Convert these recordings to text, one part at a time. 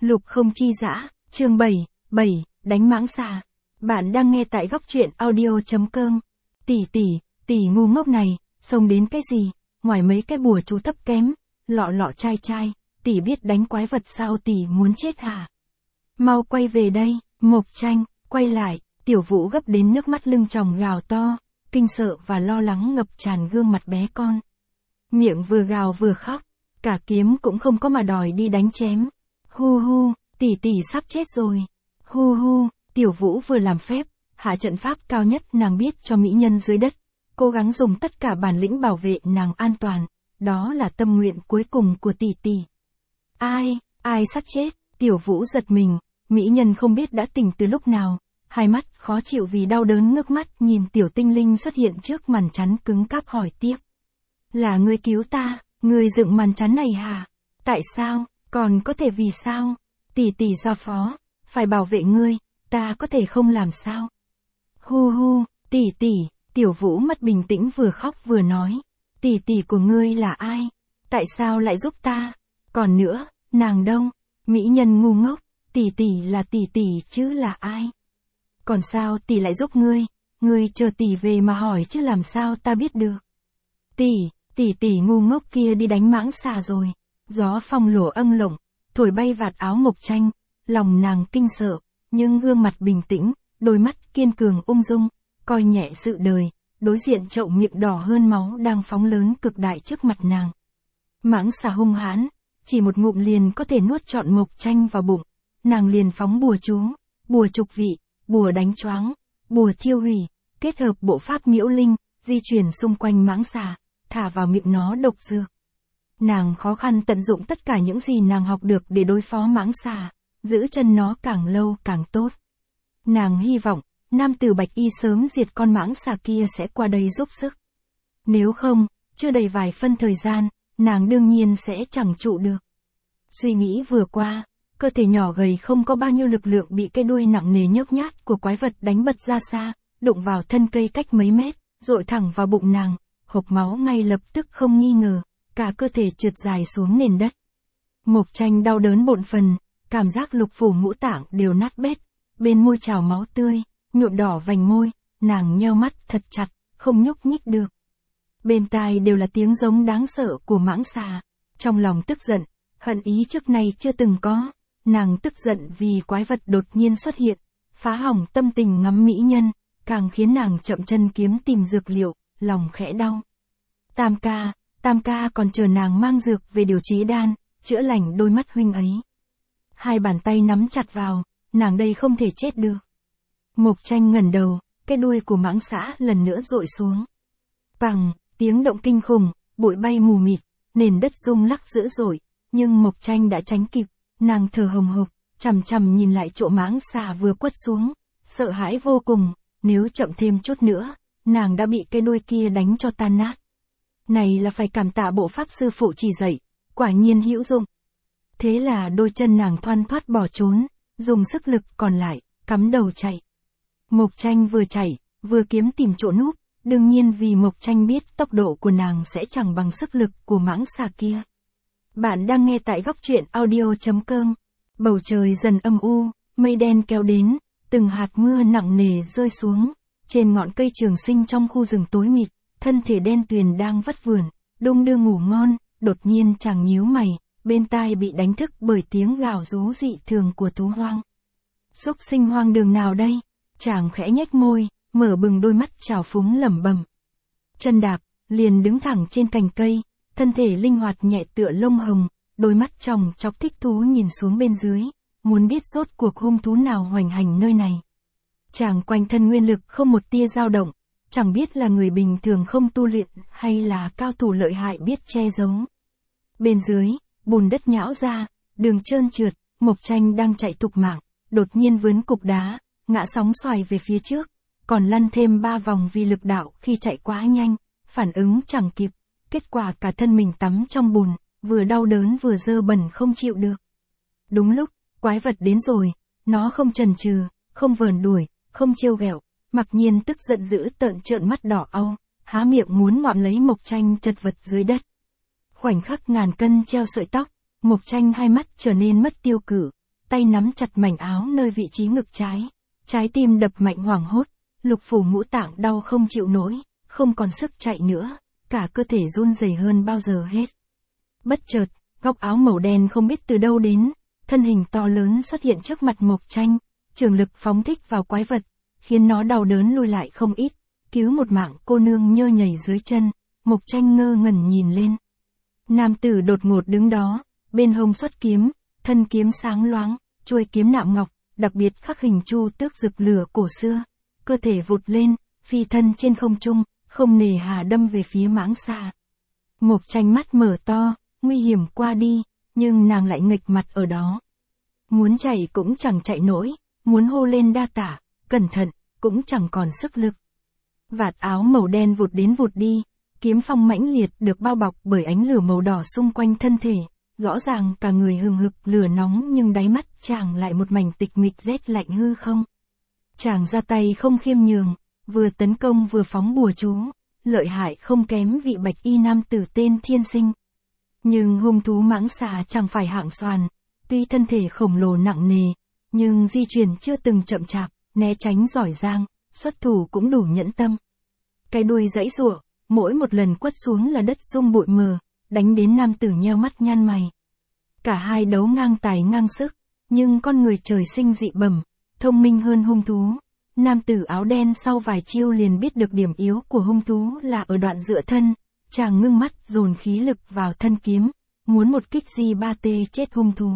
Lục không chi dã, chương 7, đánh mãng xà. Bạn đang nghe tại góc truyện audio.com. Tỷ ngu ngốc này, xông đến cái gì, ngoài mấy cái bùa chú thấp kém, lọ chai, tỷ biết đánh quái vật sao tỷ muốn chết hả? Mau quay về đây, Mộc Tranh, quay lại, Tiểu Vũ gấp đến nước mắt lưng tròng gào to, kinh sợ và lo lắng ngập tràn gương mặt bé con. Miệng vừa gào vừa khóc, cả kiếm cũng không có mà đòi đi đánh chém. Hu, tỷ sắp chết rồi. Hu, Tiểu Vũ vừa làm phép, hạ trận pháp cao nhất nàng biết cho mỹ nhân dưới đất, cố gắng dùng tất cả bản lĩnh bảo vệ nàng an toàn, đó là tâm nguyện cuối cùng của tỷ. Ai sắp chết, Tiểu Vũ giật mình, mỹ nhân không biết đã tỉnh từ lúc nào, hai mắt khó chịu vì đau đớn ngước mắt nhìn tiểu tinh linh xuất hiện trước màn chắn cứng cáp hỏi tiếp. Là ngươi cứu ta, ngươi dựng màn chắn này hả? Tại sao, còn có thể vì sao? Tỷ giao phó, phải bảo vệ ngươi, ta có thể không làm sao? Hu, tỷ, Tiểu Vũ mất bình tĩnh vừa khóc vừa nói. Tỷ của ngươi là ai? Tại sao lại giúp ta? Còn nữa, nàng đâu? Mỹ nhân ngu ngốc, tỷ là tỷ chứ là ai? Còn sao tỷ lại giúp ngươi? Ngươi chờ tỷ về mà hỏi chứ làm sao ta biết được? Tỷ ngu ngốc kia đi đánh mãng xà rồi. Gió phong lổ lộng, thổi bay vạt áo Mộc Tranh, lòng nàng kinh sợ, nhưng gương mặt bình tĩnh, đôi mắt kiên cường ung dung, coi nhẹ sự đời, đối diện chậu miệng đỏ hơn máu đang phóng lớn cực đại trước mặt nàng. Mãng xà hung hãn, chỉ một ngụm liền có thể nuốt trọn Mộc Tranh vào bụng, nàng liền phóng bùa chú, bùa trục vị, bùa đánh choáng, bùa thiêu hủy, kết hợp bộ pháp miễu linh, di chuyển xung quanh mãng xà, thả vào miệng nó độc dược. Nàng khó khăn tận dụng tất cả những gì nàng học được để đối phó mãng xà, giữ chân nó càng lâu càng tốt. Nàng hy vọng, nam tử bạch y sớm diệt con mãng xà kia sẽ qua đây giúp sức. Nếu không, chưa đầy vài phân thời gian, nàng đương nhiên sẽ chẳng trụ được. Suy nghĩ vừa qua, cơ thể nhỏ gầy không có bao nhiêu lực lượng bị cái đuôi nặng nề nhớp nhát của quái vật đánh bật ra xa, đụng vào thân cây cách mấy mét, dội thẳng vào bụng nàng, hộc máu ngay lập tức không nghi ngờ, cả cơ thể trượt dài xuống nền đất. Mộc Tranh đau đớn bộn phần, cảm giác lục phủ ngũ tạng đều nát bét, bên môi trào máu tươi, nhuộm đỏ vành môi, nàng nheo mắt thật chặt, không nhúc nhích được. Bên tai đều là tiếng giống đáng sợ của mãng xà, trong lòng tức giận, hận ý trước nay chưa từng có, nàng tức giận vì quái vật đột nhiên xuất hiện, phá hỏng tâm tình ngắm mỹ nhân, càng khiến nàng chậm chân kiếm tìm dược liệu, lòng khẽ đau. Tam ca còn chờ nàng mang dược về điều chế đan, chữa lành đôi mắt huynh ấy. Hai bàn tay nắm chặt vào, nàng đây không thể chết được. Mộc Tranh ngẩng đầu, cái đuôi của mãng xà lần nữa dội xuống. Bằng, tiếng động kinh khủng, bụi bay mù mịt, nền đất rung lắc dữ dội, nhưng Mộc Tranh đã tránh kịp, nàng thở hồng hộc, chằm nhìn lại chỗ mãng xà vừa quất xuống, sợ hãi vô cùng, nếu chậm thêm chút nữa, nàng đã bị cái đuôi kia đánh cho tan nát. Này là phải cảm tạ bộ pháp sư phụ chỉ dạy, quả nhiên hữu dụng. Thế là đôi chân nàng thoăn thoắt bỏ trốn, dùng sức lực còn lại, cắm đầu chạy. Mộc Tranh vừa chạy, vừa kiếm tìm chỗ núp, đương nhiên vì Mộc Tranh biết tốc độ của nàng sẽ chẳng bằng sức lực của mãng xà kia. Bạn đang nghe tại góc truyện audio.com. Bầu trời dần âm u, mây đen kéo đến, từng hạt mưa nặng nề rơi xuống, trên ngọn cây trường sinh trong khu rừng tối mịt, thân thể đen tuyền đang vắt vườn, đung đưa ngủ ngon, đột nhiên chàng nhíu mày, bên tai bị đánh thức bởi tiếng gào rú dị thường của thú hoang. Xúc sinh hoang đường nào đây? Chàng khẽ nhếch môi, mở bừng đôi mắt trào phúng lẩm bẩm. Chân đạp, liền đứng thẳng trên cành cây, thân thể linh hoạt nhẹ tựa lông hồng, đôi mắt tròng trọc thích thú nhìn xuống bên dưới, muốn biết rốt cuộc hung thú nào hoành hành nơi này. Chàng quanh thân nguyên lực không một tia dao động, chẳng biết là người bình thường không tu luyện hay là cao thủ lợi hại biết che giấu. Bên dưới, bùn đất nhão ra, đường trơn trượt, Mộc Tranh đang chạy thục mạng, đột nhiên vướng cục đá, ngã sóng xoài về phía trước, còn lăn thêm 3 vòng vì lực đạo khi chạy quá nhanh, phản ứng chẳng kịp, kết quả cả thân mình tắm trong bùn, vừa đau đớn vừa dơ bẩn không chịu được. Đúng lúc, quái vật đến rồi, nó không chần chừ, không vờn đuổi, không trêu ghẹo, mặc nhiên tức giận dữ tợn trợn mắt đỏ au, há miệng muốn ngoạm lấy Mộc Tranh chật vật dưới đất. Khoảnh khắc ngàn cân treo sợi tóc, Mộc Tranh hai mắt trở nên mất tiêu cự, tay nắm chặt mảnh áo nơi vị trí ngực trái. Trái tim đập mạnh hoảng hốt, lục phủ ngũ tạng đau không chịu nổi, không còn sức chạy nữa, cả cơ thể run rẩy hơn bao giờ hết. Bất chợt, góc áo màu đen không biết từ đâu đến, thân hình to lớn xuất hiện trước mặt Mộc Tranh, trường lực phóng thích vào quái vật, khiến nó đau đớn lùi lại không ít, cứu một mạng cô nương nhơ nhảy dưới chân. Mộc Tranh ngơ ngẩn nhìn lên. Nam tử đột ngột đứng đó, bên hông xuất kiếm, thân kiếm sáng loáng, chuôi kiếm nạm ngọc, đặc biệt khắc hình chu tước rực lửa cổ xưa, cơ thể vụt lên, phi thân trên không trung, không nề hà đâm về phía mãng xà. Mộc Tranh mắt mở to, nguy hiểm qua đi, nhưng nàng lại nghịch mặt ở đó. Muốn chạy cũng chẳng chạy nổi, muốn hô lên đa tả, cẩn thận, cũng chẳng còn sức lực. Vạt áo màu đen vụt đến vụt đi, kiếm phong mãnh liệt được bao bọc bởi ánh lửa màu đỏ xung quanh thân thể, rõ ràng cả người hừng hực lửa nóng nhưng đáy mắt chàng lại một mảnh tịch mịch rét lạnh hư không. Chàng ra tay không khiêm nhường, vừa tấn công vừa phóng bùa chú, lợi hại không kém vị bạch y nam tử tên Thiên Sinh. Nhưng hung thú mãng xà chẳng phải hạng xoàn, tuy thân thể khổng lồ nặng nề, nhưng di chuyển chưa từng chậm chạp, né tránh giỏi giang, xuất thủ cũng đủ nhẫn tâm. Cái đuôi giãy giụa, mỗi một lần quất xuống là đất rung bụi mờ, đánh đến nam tử nheo mắt nhăn mày. Cả hai đấu ngang tài ngang sức, nhưng con người trời sinh dị bẩm, thông minh hơn hung thú. Nam tử áo đen sau vài chiêu liền biết được điểm yếu của hung thú là ở đoạn dựa thân, chàng ngưng mắt dồn khí lực vào thân kiếm, muốn một kích di ba tê chết hung thú.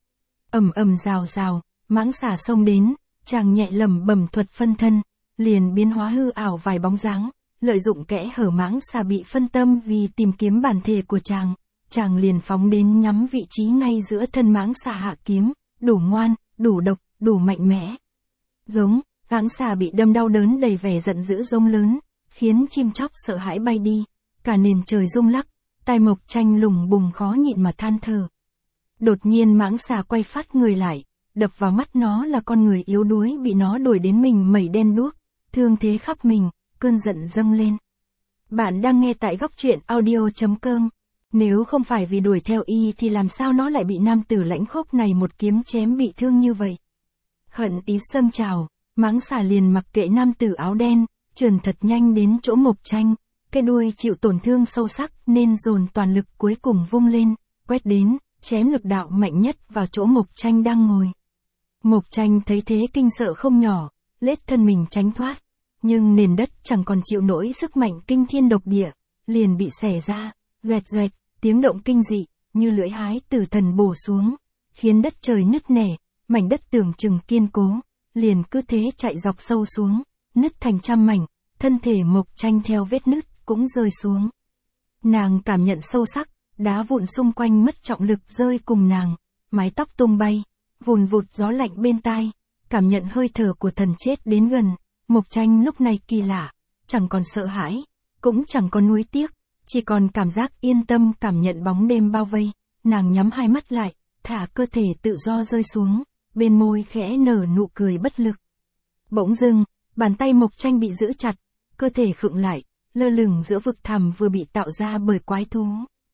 Ầm ầm rào rào, mãng xà xông đến, chàng nhẹ lẩm bẩm thuật phân thân, liền biến hóa hư ảo vài bóng dáng, lợi dụng kẽ hở mãng xà bị phân tâm vì tìm kiếm bản thể của chàng liền phóng đến nhắm vị trí ngay giữa thân mãng xà hạ kiếm, đủ ngoan, đủ độc, đủ mạnh mẽ. Giống, mãng xà bị đâm đau đớn đầy vẻ giận dữ rống lớn, khiến chim chóc sợ hãi bay đi, cả nền trời rung lắc, tai Mộc Tranh lùng bùng khó nhịn mà than thở. Đột nhiên mãng xà quay phát người lại, đập vào mắt nó là con người yếu đuối bị nó đuổi đến mình mẩy đen đuốc, thương thế khắp mình, cơn giận dâng lên. Bạn đang nghe tại góc truyện audio.com. Nếu không phải vì đuổi theo y thì làm sao nó lại bị nam tử lãnh khốc này một kiếm chém bị thương như vậy. Hận ý xâm trào, mãng xà liền mặc kệ nam tử áo đen, trườn thật nhanh đến chỗ Mộc Tranh, cái đuôi chịu tổn thương sâu sắc nên dồn toàn lực cuối cùng vung lên, quét đến, chém lực đạo mạnh nhất vào chỗ Mộc Tranh đang ngồi. Mộc Tranh thấy thế kinh sợ không nhỏ, lết thân mình tránh thoát, nhưng nền đất chẳng còn chịu nổi sức mạnh kinh thiên độc địa, liền bị xẻ ra, doẹt doẹt, tiếng động kinh dị, như lưỡi hái tử thần bổ xuống, khiến đất trời nứt nẻ, mảnh đất tưởng chừng kiên cố, liền cứ thế chạy dọc sâu xuống, nứt thành trăm mảnh, thân thể Mộc Tranh theo vết nứt cũng rơi xuống. Nàng cảm nhận sâu sắc, đá vụn xung quanh mất trọng lực rơi cùng nàng, mái tóc tung bay, vùn vụt gió lạnh bên tai, cảm nhận hơi thở của thần chết đến gần. Mộc Tranh lúc này kỳ lạ, chẳng còn sợ hãi, cũng chẳng còn nuối tiếc, chỉ còn cảm giác yên tâm cảm nhận bóng đêm bao vây, nàng nhắm hai mắt lại, thả cơ thể tự do rơi xuống, bên môi khẽ nở nụ cười bất lực. Bỗng dưng, bàn tay Mộc Tranh bị giữ chặt, cơ thể khựng lại, lơ lửng giữa vực thẳm vừa bị tạo ra bởi quái thú.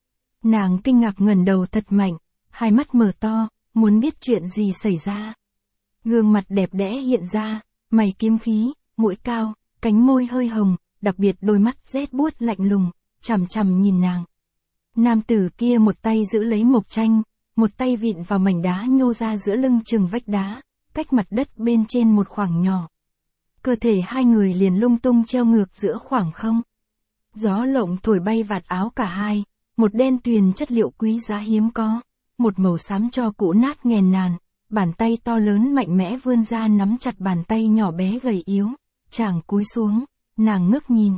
Nàng kinh ngạc ngẩng đầu thật mạnh, hai mắt mở to, muốn biết chuyện gì xảy ra. Gương mặt đẹp đẽ hiện ra, mày kiếm khí, mũi cao, cánh môi hơi hồng, đặc biệt đôi mắt rét buốt lạnh lùng, chằm chằm nhìn nàng. Nam tử kia một tay giữ lấy Mộc Tranh, một tay vịn vào mảnh đá nhô ra giữa lưng chừng vách đá, cách mặt đất bên trên một khoảng nhỏ. Cơ thể hai người liền lung tung treo ngược giữa khoảng không. Gió lộng thổi bay vạt áo cả hai, một đen tuyền chất liệu quý giá hiếm có, một màu xám tro cũ nát nghèn nàn, bàn tay to lớn mạnh mẽ vươn ra nắm chặt bàn tay nhỏ bé gầy yếu. Chàng cúi xuống, nàng ngước nhìn.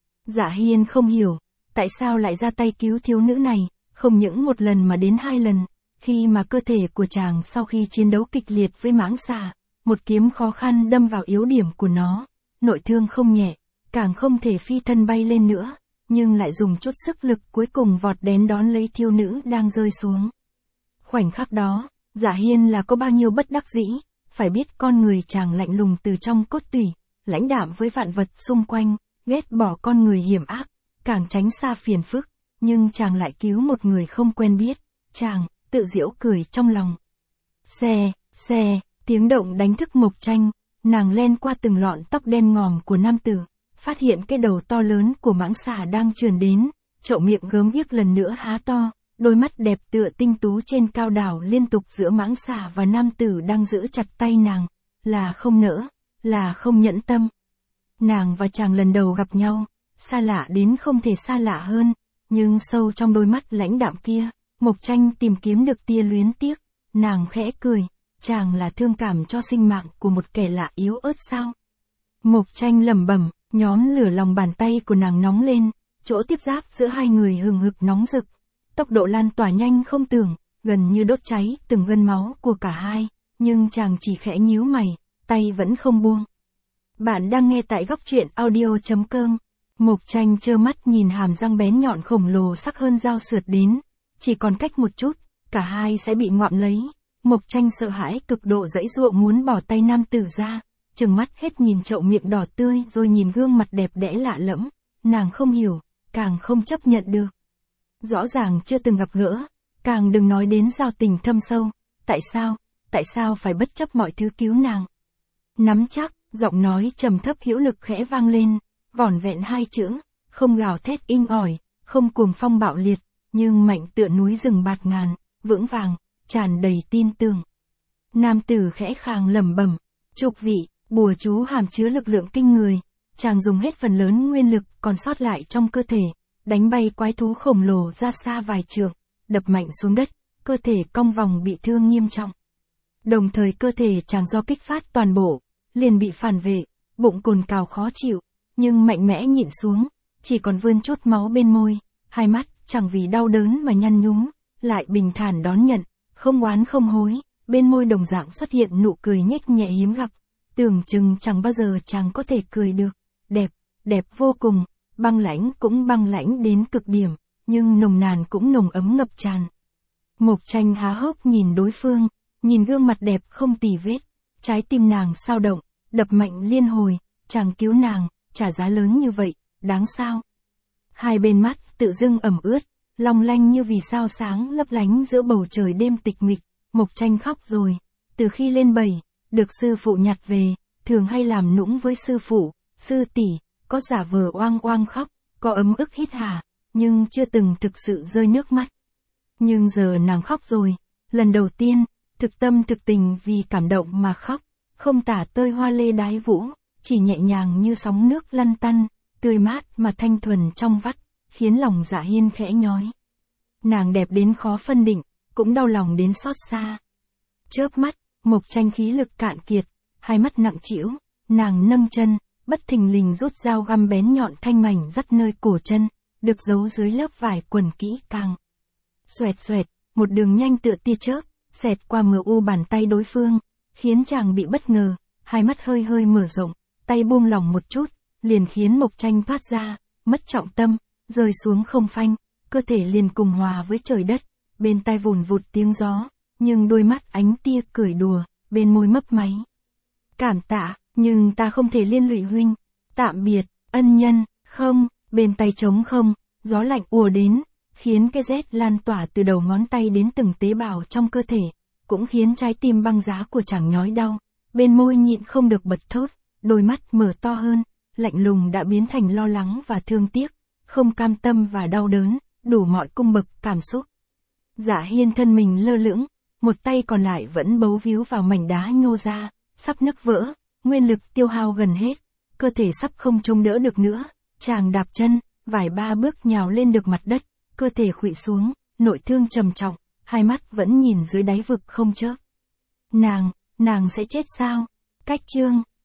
Dạ Hiên không hiểu, tại sao lại ra tay cứu thiếu nữ này, không những một lần mà đến hai lần, khi mà cơ thể của chàng sau khi chiến đấu kịch liệt với mãng xà, một kiếm khó khăn đâm vào yếu điểm của nó, nội thương không nhẹ, càng không thể phi thân bay lên nữa, nhưng lại dùng chút sức lực cuối cùng vọt đến đón lấy thiếu nữ đang rơi xuống. Khoảnh khắc đó, Dạ Hiên là có bao nhiêu bất đắc dĩ, phải biết con người chàng lạnh lùng từ trong cốt tủy, lãnh đạm với vạn vật xung quanh, ghét bỏ con người hiểm ác, càng tránh xa phiền phức, nhưng chàng lại cứu một người không quen biết, chàng tự giễu cười trong lòng. Xe, tiếng động đánh thức Mộc Tranh, nàng len qua từng lọn tóc đen ngòm của nam tử, phát hiện cái đầu to lớn của mãng xà đang trườn đến, chậu miệng gớm ghiếc lần nữa há to, đôi mắt đẹp tựa tinh tú trên cao đảo liên tục giữa mãng xà và nam tử đang giữ chặt tay nàng, là không nỡ, là không nhẫn tâm. Nàng và chàng lần đầu gặp nhau, xa lạ đến không thể xa lạ hơn, nhưng sâu trong đôi mắt lãnh đạm kia, Mộc Tranh tìm kiếm được tia luyến tiếc, nàng khẽ cười, chàng là thương cảm cho sinh mạng của một kẻ lạ yếu ớt sao? Mộc Tranh lẩm bẩm, nhóm lửa lòng bàn tay của nàng nóng lên, chỗ tiếp giáp giữa hai người hừng hực nóng rực, tốc độ lan tỏa nhanh không tưởng, gần như đốt cháy từng gân máu của cả hai, nhưng chàng chỉ khẽ nhíu mày, tay vẫn không buông. Bạn đang nghe tại góc truyện audio.com. Mộc Tranh trơ mắt nhìn hàm răng bén nhọn khổng lồ sắc hơn dao sượt đến, chỉ còn cách một chút, cả hai sẽ bị ngoạm lấy. Mộc Tranh sợ hãi cực độ giãy giụa muốn bỏ tay nam tử ra, trừng mắt hết nhìn chậu miệng đỏ tươi rồi nhìn gương mặt đẹp đẽ lạ lẫm, nàng không hiểu, càng không chấp nhận được. Rõ ràng chưa từng gặp gỡ, càng đừng nói đến giao tình thâm sâu, tại sao phải bất chấp mọi thứ cứu nàng. Nắm chắc, giọng nói trầm thấp hữu lực khẽ vang lên, vỏn vẹn hai chữ, không gào thét inh ỏi, không cuồng phong bạo liệt, nhưng mạnh tựa núi rừng bạt ngàn, vững vàng, tràn đầy tin tưởng. Nam tử khẽ khàng lẩm bẩm, trục vị, bùa chú hàm chứa lực lượng kinh người, chàng dùng hết phần lớn nguyên lực còn sót lại trong cơ thể, đánh bay quái thú khổng lồ ra xa vài trượng, đập mạnh xuống đất, cơ thể cong vòng bị thương nghiêm trọng. Đồng thời cơ thể chàng do kích phát toàn bộ, liền bị phản vệ, bụng cồn cào khó chịu, nhưng mạnh mẽ nhịn xuống, chỉ còn vươn chút máu bên môi, hai mắt chẳng vì đau đớn mà nhăn nhúm, lại bình thản đón nhận, không oán không hối, bên môi đồng dạng xuất hiện nụ cười nhếch nhẹ hiếm gặp, tưởng chừng chẳng bao giờ chàng có thể cười được, đẹp vô cùng, băng lãnh cũng băng lãnh đến cực điểm, nhưng nồng nàn cũng nồng ấm ngập tràn. Mộc Tranh há hốc nhìn đối phương, nhìn gương mặt đẹp không tì vết, trái tim nàng sao động, đập mạnh liên hồi, chàng cứu nàng, trả giá lớn như vậy, đáng sao? Hai bên mắt tự dưng ẩm ướt, long lanh như vì sao sáng lấp lánh giữa bầu trời đêm tịch mịch, Mộc Tranh khóc rồi, từ khi lên 7, được sư phụ nhặt về, thường hay làm nũng với sư phụ, sư tỷ, có giả vờ oang oang khóc, có ấm ức hít hà, nhưng chưa từng thực sự rơi nước mắt. Nhưng giờ nàng khóc rồi, lần đầu tiên, thực tâm thực tình vì cảm động mà khóc, không tả tơi hoa lê đái vũ, chỉ nhẹ nhàng như sóng nước lăn tăn, tươi mát mà thanh thuần trong vắt, khiến lòng Dạ Hiên khẽ nhói. Nàng đẹp đến khó phân định, cũng đau lòng đến xót xa. Chớp mắt, Mộc Tranh khí lực cạn kiệt, hai mắt nặng trĩu, nàng nâng chân, bất thình lình rút dao găm bén nhọn thanh mảnh dắt nơi cổ chân, được giấu dưới lớp vải quần kỹ càng. Xoẹt xoẹt, một đường nhanh tựa tia chớp, xẹt qua mờ u bàn tay đối phương, khiến chàng bị bất ngờ, hai mắt hơi hơi mở rộng, tay buông lỏng một chút, liền khiến Mộc Tranh thoát ra, mất trọng tâm, rơi xuống không phanh, cơ thể liền cùng hòa với trời đất, bên tai vùn vụt tiếng gió, nhưng đôi mắt ánh tia cười đùa, bên môi mấp máy. Cảm tạ, nhưng ta không thể liên lụy huynh, tạm biệt, ân nhân, không, bên tay trống không, gió lạnh ùa đến, khiến cái rét lan tỏa từ đầu ngón tay đến từng tế bào trong cơ thể, cũng khiến trái tim băng giá của chàng nhói đau, bên môi nhịn không được bật thốt, đôi mắt mở to hơn, lạnh lùng đã biến thành lo lắng và thương tiếc, không cam tâm và đau đớn, đủ mọi cung bậc cảm xúc. Dạ Hiên thân mình lơ lửng, một tay còn lại vẫn bấu víu vào mảnh đá nhô ra, sắp nứt vỡ, nguyên lực tiêu hao gần hết, cơ thể sắp không chống đỡ được nữa, chàng đạp chân, vài ba bước nhào lên được mặt đất, cơ thể khuỵu xuống, nội thương trầm trọng, hai mắt vẫn nhìn dưới đáy vực không chớp. Nàng sẽ chết sao? Cách chương